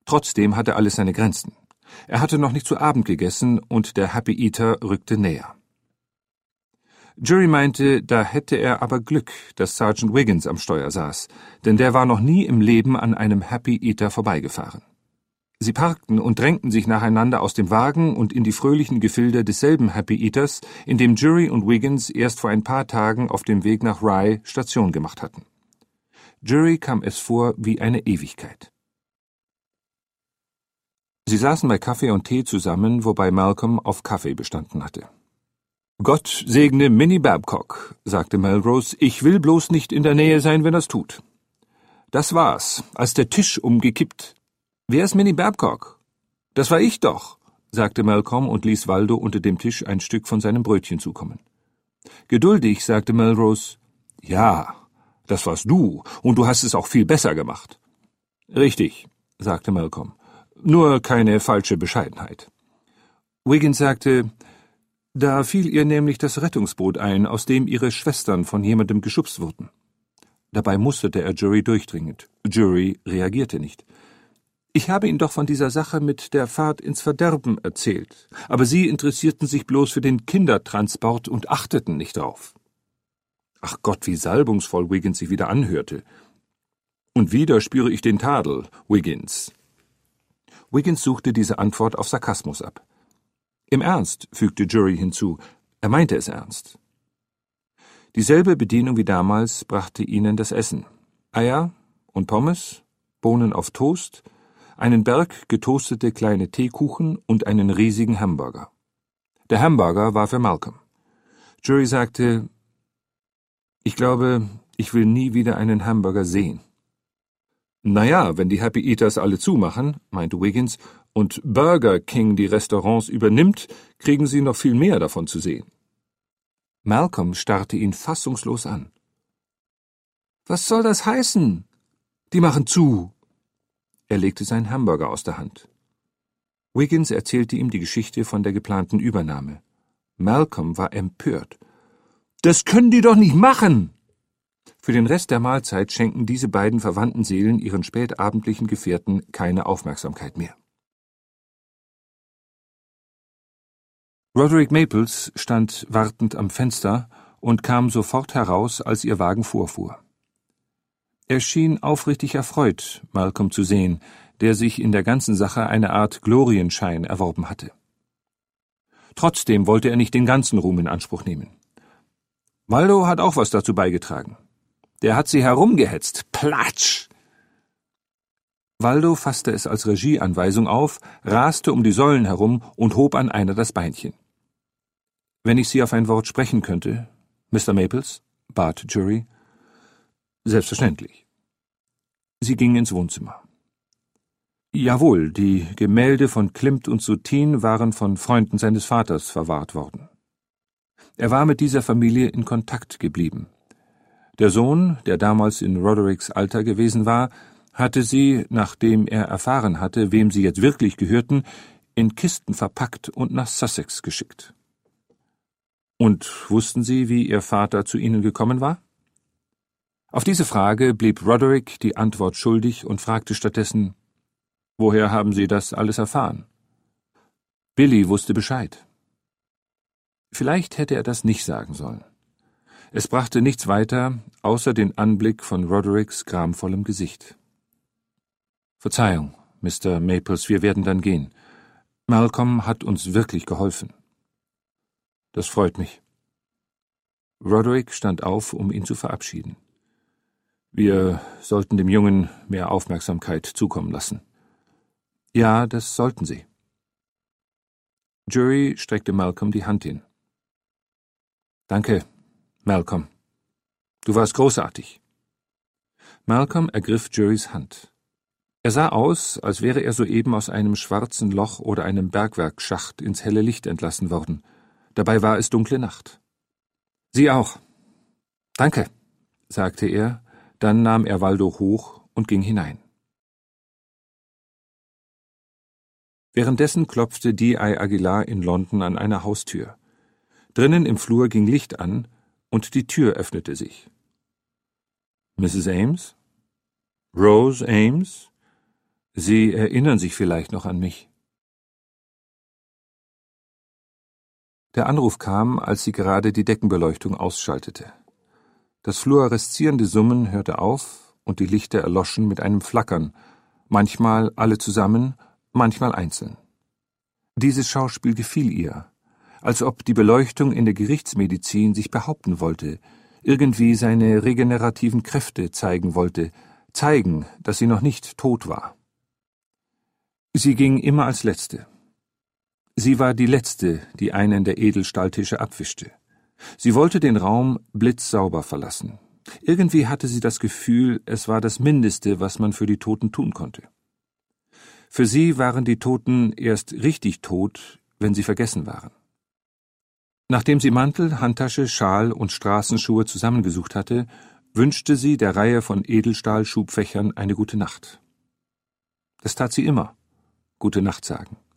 Trotzdem hatte alles seine Grenzen. Er hatte noch nicht zu Abend gegessen und der Happy Eater rückte näher. Jury meinte, da hätte er aber Glück, dass Sergeant Wiggins am Steuer saß, denn der war noch nie im Leben an einem Happy Eater vorbeigefahren. Sie parkten und drängten sich nacheinander aus dem Wagen und in die fröhlichen Gefilde desselben Happy Eaters, in dem Jury und Wiggins erst vor ein paar Tagen auf dem Weg nach Rye Station gemacht hatten. Jury kam es vor wie eine Ewigkeit. Sie saßen bei Kaffee und Tee zusammen, wobei Malcolm auf Kaffee bestanden hatte. »Gott segne Minnie Babcock«, sagte Melrose, »ich will bloß nicht in der Nähe sein, wenn er's tut.« »Das war's, als der Tisch umgekippt.« »Wer ist Minnie Babcock?« »Das war ich doch«, sagte Malcolm und ließ Waldo unter dem Tisch ein Stück von seinem Brötchen zukommen. Geduldig, sagte Melrose, »Ja, das warst du, und du hast es auch viel besser gemacht.« »Richtig«, sagte Malcolm, »nur keine falsche Bescheidenheit.« Wiggins sagte, »Da fiel ihr nämlich das Rettungsboot ein, aus dem ihre Schwestern von jemandem geschubst wurden.« Dabei musterte er Jury durchdringend. Jury reagierte nicht. »Ich habe Ihnen doch von dieser Sache mit der Fahrt ins Verderben erzählt, aber Sie interessierten sich bloß für den Kindertransport und achteten nicht drauf.« Ach Gott, wie salbungsvoll Wiggins sich wieder anhörte. »Und wieder spüre ich den Tadel, Wiggins.« Wiggins suchte diese Antwort auf Sarkasmus ab. »Im Ernst«, fügte Jury hinzu, er meinte es ernst. Dieselbe Bedienung wie damals brachte ihnen das Essen. Eier und Pommes, Bohnen auf Toast, einen Berg getoastete kleine Teekuchen und einen riesigen Hamburger. Der Hamburger war für Malcolm. Jury sagte, »Ich glaube, ich will nie wieder einen Hamburger sehen.« »Naja, wenn die Happy Eaters alle zumachen«, meinte Wiggins, »und Burger King die Restaurants übernimmt, kriegen Sie noch viel mehr davon zu sehen.« Malcolm starrte ihn fassungslos an. »Was soll das heißen? Die machen zu!« Er legte seinen Hamburger aus der Hand. Wiggins erzählte ihm die Geschichte von der geplanten Übernahme. Malcolm war empört. »Das können die doch nicht machen!« Für den Rest der Mahlzeit schenkten diese beiden verwandten Seelen ihren spätabendlichen Gefährten keine Aufmerksamkeit mehr. Roderick Maples stand wartend am Fenster und kam sofort heraus, als ihr Wagen vorfuhr. Er schien aufrichtig erfreut, Malcolm zu sehen, der sich in der ganzen Sache eine Art Glorienschein erworben hatte. Trotzdem wollte er nicht den ganzen Ruhm in Anspruch nehmen. Waldo hat auch was dazu beigetragen. Der hat sie herumgehetzt. Platsch! Waldo fasste es als Regieanweisung auf, raste um die Säulen herum und hob an einer das Beinchen. »Wenn ich Sie auf ein Wort sprechen könnte, Mr. Maples?« bat Jury. »Selbstverständlich.« Sie ging ins Wohnzimmer. Jawohl, die Gemälde von Klimt und Soutine waren von Freunden seines Vaters verwahrt worden. Er war mit dieser Familie in Kontakt geblieben. Der Sohn, der damals in Rodericks Alter gewesen war, hatte sie, nachdem er erfahren hatte, wem sie jetzt wirklich gehörten, in Kisten verpackt und nach Sussex geschickt. Und wussten Sie, wie Ihr Vater zu Ihnen gekommen war? Auf diese Frage blieb Roderick die Antwort schuldig und fragte stattdessen, »Woher haben Sie das alles erfahren?« Billy wusste Bescheid. Vielleicht hätte er das nicht sagen sollen. Es brachte nichts weiter, außer den Anblick von Rodericks gramvollem Gesicht. »Verzeihung, Mr. Maples, wir werden dann gehen. Malcolm hat uns wirklich geholfen.« »Das freut mich.« Roderick stand auf, um ihn zu verabschieden. »Wir sollten dem Jungen mehr Aufmerksamkeit zukommen lassen.« »Ja, das sollten Sie.« Jury streckte Malcolm die Hand hin. »Danke, Malcolm. Du warst großartig.« Malcolm ergriff Jurys Hand. Er sah aus, als wäre er soeben aus einem schwarzen Loch oder einem Bergwerksschacht ins helle Licht entlassen worden. Dabei war es dunkle Nacht. »Sie auch.« »Danke«, sagte er, dann nahm er Waldo hoch und ging hinein. Währenddessen klopfte D.I. Aguilar in London an einer Haustür. Drinnen im Flur ging Licht an, und die Tür öffnete sich. »Mrs. Ames? Rose Ames? Sie erinnern sich vielleicht noch an mich. Der Anruf kam, als sie gerade die Deckenbeleuchtung ausschaltete. Das fluoreszierende Summen hörte auf und die Lichter erloschen mit einem Flackern, manchmal alle zusammen, manchmal einzeln. Dieses Schauspiel gefiel ihr, als ob die Beleuchtung in der Gerichtsmedizin sich behaupten wollte, irgendwie seine regenerativen Kräfte zeigen wollte, zeigen, dass sie noch nicht tot war. Sie ging immer als Letzte. Sie war die Letzte, die einen der Edelstahltische abwischte. Sie wollte den Raum blitzsauber verlassen. Irgendwie hatte sie das Gefühl, es war das Mindeste, was man für die Toten tun konnte. Für sie waren die Toten erst richtig tot, wenn sie vergessen waren. Nachdem sie Mantel, Handtasche, Schal und Straßenschuhe zusammengesucht hatte, wünschte sie der Reihe von Edelstahlschubfächern eine gute Nacht. Das tat sie immer, gute Nacht sagen.